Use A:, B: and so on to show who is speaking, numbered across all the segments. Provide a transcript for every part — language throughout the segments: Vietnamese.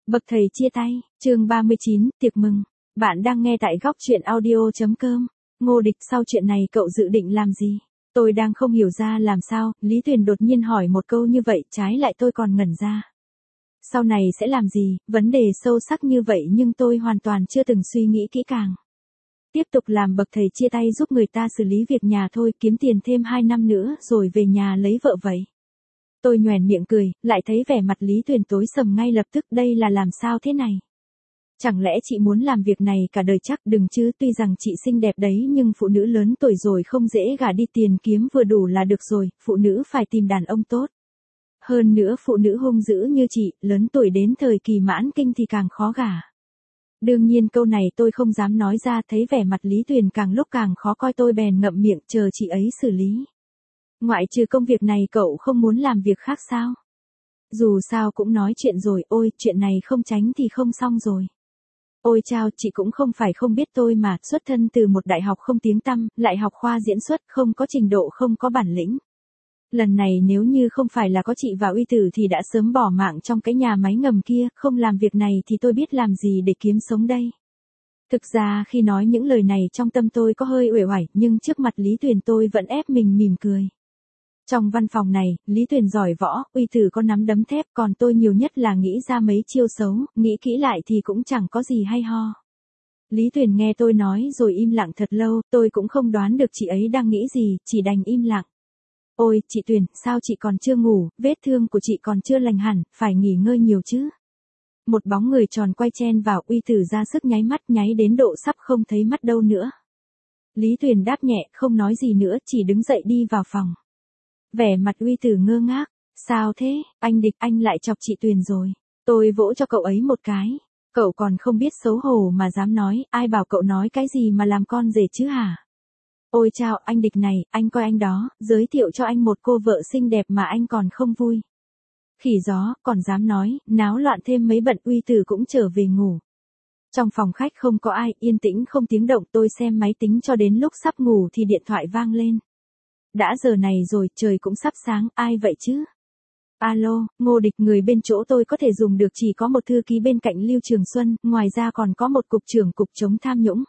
A: Bậc thầy chia tay, chương 39, tiệc mừng. Bạn đang nghe tại góc truyện audio.com. Ngô Địch, sau chuyện này cậu dự định làm gì? Tôi đang không hiểu ra làm sao, Lý Tuyền đột nhiên hỏi một câu như vậy, trái lại tôi còn ngẩn ra. Sau này sẽ làm gì, vấn đề sâu sắc như vậy nhưng tôi hoàn toàn chưa từng suy nghĩ kỹ càng. Tiếp tục làm bậc thầy chia tay giúp người ta xử lý việc nhà thôi, kiếm tiền thêm 2 năm nữa rồi về nhà lấy vợ vậy. Tôi nhoẻn miệng cười, lại thấy vẻ mặt Lý Tuyền tối sầm ngay lập tức, đây là làm sao thế này? Chẳng lẽ chị muốn làm việc này cả đời chắc? Đừng chứ, tuy rằng chị xinh đẹp đấy nhưng phụ nữ lớn tuổi rồi không dễ gả đi, tiền kiếm vừa đủ là được rồi, phụ nữ phải tìm đàn ông tốt. Hơn nữa phụ nữ hung dữ như chị, lớn tuổi đến thời kỳ mãn kinh thì càng khó gả. Đương nhiên câu này tôi không dám nói ra, thấy vẻ mặt Lý Tuyền càng lúc càng khó coi tôi bèn ngậm miệng chờ chị ấy xử lý. Ngoại trừ công việc này cậu không muốn làm việc khác sao? Dù sao cũng nói chuyện rồi, ôi, chuyện này không tránh thì không xong rồi. Ôi chao, chị cũng không phải không biết tôi mà, xuất thân từ một đại học không tiếng tăm, lại học khoa diễn xuất, không có trình độ, không có bản lĩnh. Lần này nếu như không phải là có chị và Uy Tử thì đã sớm bỏ mạng trong cái nhà máy ngầm kia, không làm việc này thì tôi biết làm gì để kiếm sống đây. Thực ra khi nói những lời này trong tâm tôi có hơi uể oải, nhưng trước mặt Lý Tuyền tôi vẫn ép mình mỉm cười. Trong văn phòng này, Lý Tuyền giỏi võ, Uy Tử có nắm đấm thép, còn tôi nhiều nhất là nghĩ ra mấy chiêu xấu, nghĩ kỹ lại thì cũng chẳng có gì hay ho. Lý Tuyền nghe tôi nói rồi im lặng thật lâu, tôi cũng không đoán được chị ấy đang nghĩ gì, chỉ đành im lặng. Ôi, chị Tuyền, sao chị còn chưa ngủ, vết thương của chị còn chưa lành hẳn, phải nghỉ ngơi nhiều chứ. Một bóng người tròn quay chen vào, Uy Tử ra sức nháy mắt, nháy đến độ sắp không thấy mắt đâu nữa. Lý Tuyền đáp nhẹ, không nói gì nữa, chỉ đứng dậy đi vào phòng. Vẻ mặt Uy Tử ngơ ngác, sao thế, anh Địch, anh lại chọc chị Tuyền rồi. Tôi vỗ cho cậu ấy một cái. Cậu còn không biết xấu hổ mà dám nói, ai bảo cậu nói cái gì mà làm con rể chứ hả? Ôi chao, anh Địch này, anh coi anh đó, giới thiệu cho anh một cô vợ xinh đẹp mà anh còn không vui. Khỉ gió, còn dám nói, náo loạn thêm mấy bận. Uy Tử cũng trở về ngủ. Trong phòng khách không có ai, yên tĩnh không tiếng động, tôi xem máy tính cho đến lúc sắp ngủ thì điện thoại vang lên. Đã giờ này rồi, trời cũng sắp sáng, ai vậy chứ? Alo, Ngô Địch, người bên chỗ tôi có thể dùng được chỉ có một thư ký bên cạnh Lưu Trường Xuân, ngoài ra còn có một cục trưởng cục chống tham nhũng.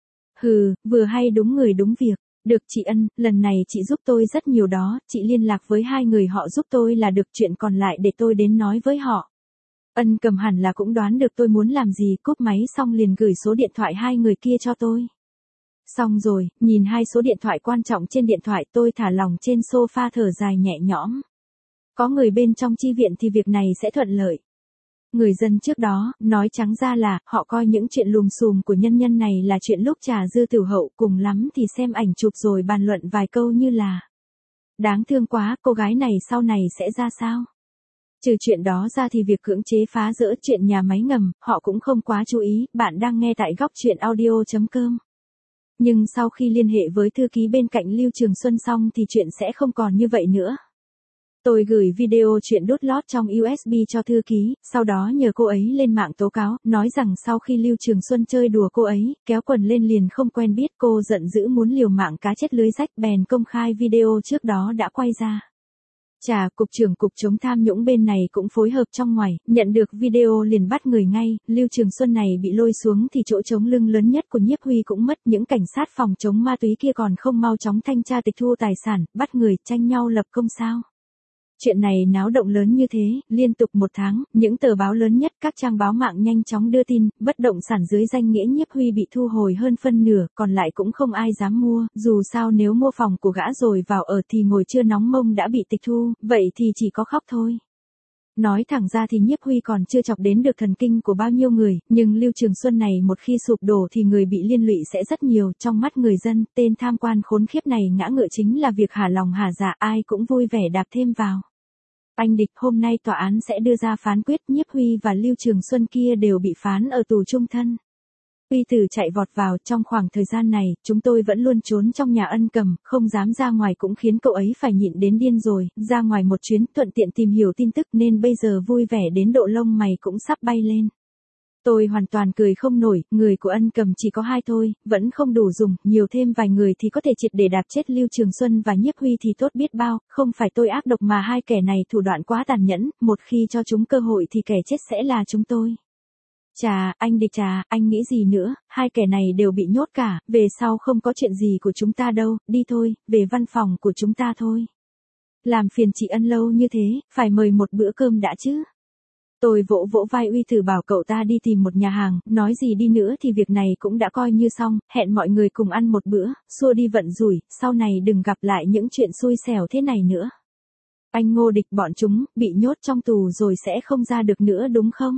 A: Hừ, vừa hay đúng người đúng việc. Được chị Ân, lần này chị giúp tôi rất nhiều đó, chị liên lạc với 2 người họ giúp tôi là được, chuyện còn lại để tôi đến nói với họ. Ân Cầm hẳn là cũng đoán được tôi muốn làm gì, cúp máy xong liền gửi số điện thoại 2 người kia cho tôi. Xong rồi, nhìn 2 số điện thoại quan trọng trên điện thoại, tôi thả lỏng trên sofa thở dài nhẹ nhõm. Có người bên trong chi viện thì việc này sẽ thuận lợi. Người dân trước đó, nói trắng ra là, họ coi những chuyện lùm xùm của nhân nhân này là chuyện lúc trà dư tiểu hậu, cùng lắm thì xem ảnh chụp rồi bàn luận vài câu như là. Đáng thương quá, cô gái này sau này sẽ ra sao? Trừ chuyện đó ra thì việc cưỡng chế phá rỡ chuyện nhà máy ngầm, họ cũng không quá chú ý. Bạn đang nghe tại góc truyện audio.com. Nhưng sau khi liên hệ với thư ký bên cạnh Lưu Trường Xuân xong thì chuyện sẽ không còn như vậy nữa. Tôi gửi video chuyện đốt lót trong USB cho thư ký, sau đó nhờ cô ấy lên mạng tố cáo, nói rằng sau khi Lưu Trường Xuân chơi đùa cô ấy, kéo quần lên liền không quen biết, cô giận dữ muốn liều mạng cá chết lưới rách, bèn công khai video trước đó đã quay ra. Chà, cục trưởng cục chống tham nhũng bên này cũng phối hợp trong ngoài, nhận được video liền bắt người ngay. Lưu Trường Xuân này bị lôi xuống thì chỗ chống lưng lớn nhất của Nhiếp Huy cũng mất, những cảnh sát phòng chống ma túy kia còn không mau chóng thanh tra tịch thu tài sản, bắt người, tranh nhau lập công sao. Chuyện này náo động lớn như thế, liên tục 1 tháng, những tờ báo lớn nhất, các trang báo mạng nhanh chóng đưa tin, bất động sản dưới danh nghĩa Nhiếp Huy bị thu hồi hơn phân nửa, còn lại cũng không ai dám mua, dù sao nếu mua phòng của gã rồi vào ở thì ngồi chưa nóng mông đã bị tịch thu, vậy thì chỉ có khóc thôi. Nói thẳng ra thì Nhiếp Huy còn chưa chọc đến được thần kinh của bao nhiêu người, nhưng Lưu Trường Xuân này một khi sụp đổ thì người bị liên lụy sẽ rất nhiều, trong mắt người dân, tên tham quan khốn khiếp này ngã ngựa chính là việc hả lòng hả dạ, ai cũng vui vẻ đạp thêm vào. Anh Địch, hôm nay tòa án sẽ đưa ra phán quyết, Nhiếp Huy và Lưu Trường Xuân kia đều bị phán ở tù chung thân. Uy Tử chạy vọt vào, trong khoảng thời gian này, chúng tôi vẫn luôn trốn trong nhà Ân Cầm, không dám ra ngoài cũng khiến cậu ấy phải nhịn đến điên rồi, ra ngoài một chuyến, thuận tiện tìm hiểu tin tức nên bây giờ vui vẻ đến độ lông mày cũng sắp bay lên. Tôi hoàn toàn cười không nổi, người của Ân Cầm chỉ có 2 thôi, vẫn không đủ dùng, nhiều thêm vài người thì có thể triệt để đạp chết Lưu Trường Xuân và Nhiếp Huy thì tốt biết bao, không phải tôi ác độc mà 2 kẻ này thủ đoạn quá tàn nhẫn, một khi cho chúng cơ hội thì kẻ chết sẽ là chúng tôi. Chà, anh Địch chà, anh nghĩ gì nữa, hai kẻ này đều bị nhốt cả, về sau không có chuyện gì của chúng ta đâu, đi thôi, về văn phòng của chúng ta thôi. Làm phiền chị Ân lâu như thế, phải mời một bữa cơm đã chứ. Tôi vỗ vỗ vai Uy Tử bảo cậu ta đi tìm một nhà hàng, nói gì đi nữa thì việc này cũng đã coi như xong, hẹn mọi người cùng ăn một bữa, xua đi vận rủi, sau này đừng gặp lại những chuyện xui xẻo thế này nữa. Anh Ngô Địch bọn chúng, bị nhốt trong tù rồi sẽ không ra được nữa đúng không?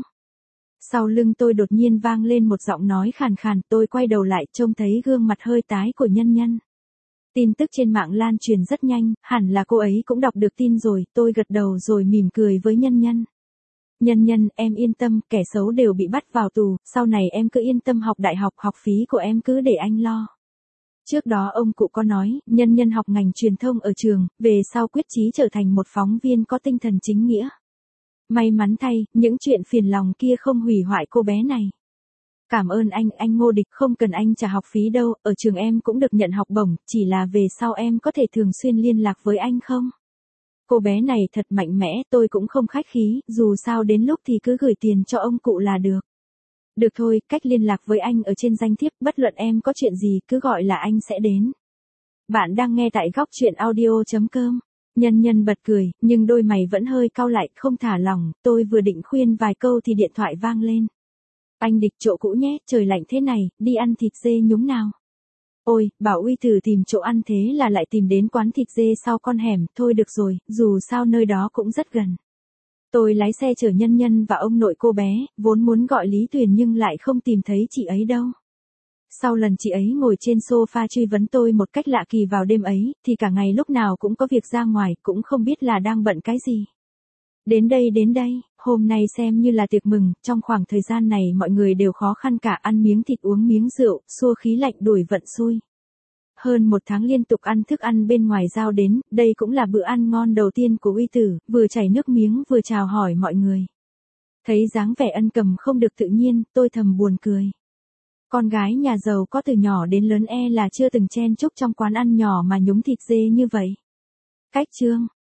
A: Sau lưng tôi đột nhiên vang lên một giọng nói khàn khàn, tôi quay đầu lại trông thấy gương mặt hơi tái của Nhân Nhân. Tin tức trên mạng lan truyền rất nhanh, hẳn là cô ấy cũng đọc được tin rồi, tôi gật đầu rồi mỉm cười với Nhân Nhân. Nhân Nhân, em yên tâm, kẻ xấu đều bị bắt vào tù, sau này em cứ yên tâm học đại học, học phí của em cứ để anh lo. Trước đó ông cụ có nói, Nhân Nhân học ngành truyền thông ở trường, về sau quyết chí trở thành một phóng viên có tinh thần chính nghĩa. May mắn thay, những chuyện phiền lòng kia không hủy hoại cô bé này. Cảm ơn anh Ngô Địch, không cần anh trả học phí đâu, ở trường em cũng được nhận học bổng, chỉ là về sau em có thể thường xuyên liên lạc với anh không? Cô bé này thật mạnh mẽ, tôi cũng không khách khí, dù sao đến lúc thì cứ gửi tiền cho ông cụ là được. Được thôi, cách liên lạc với anh ở trên danh thiếp, bất luận em có chuyện gì cứ gọi là anh sẽ đến. Bạn đang nghe tại góc truyện audio.com. Nhân Nhân bật cười, nhưng đôi mày vẫn hơi cau lại, không thả lỏng, tôi vừa định khuyên vài câu thì điện thoại vang lên. Anh Địch, chỗ cũ nhé, trời lạnh thế này, đi ăn thịt dê nhúng nào. Ôi, bảo Uy Tử tìm chỗ ăn thế là lại tìm đến quán thịt dê sau con hẻm, thôi được rồi, dù sao nơi đó cũng rất gần. Tôi lái xe chở Nhân Nhân và ông nội cô bé, vốn muốn gọi Lý Tuyền nhưng lại không tìm thấy chị ấy đâu. Sau lần chị ấy ngồi trên sofa truy vấn tôi một cách lạ kỳ vào đêm ấy, thì cả ngày lúc nào cũng có việc ra ngoài, cũng không biết là đang bận cái gì. Đến đây, hôm nay xem như là tiệc mừng, trong khoảng thời gian này mọi người đều khó khăn cả, ăn miếng thịt uống miếng rượu, xua khí lạnh đuổi vận xui. Hơn một tháng liên tục ăn thức ăn bên ngoài giao đến, đây cũng là bữa ăn ngon đầu tiên của Uy Tử, vừa chảy nước miếng vừa chào hỏi mọi người. Thấy dáng vẻ ân cầm không được tự nhiên, tôi thầm buồn cười. Con gái nhà giàu có từ nhỏ đến lớn là chưa từng chen chúc trong quán ăn nhỏ mà nhúng thịt dê như vậy. Cách chương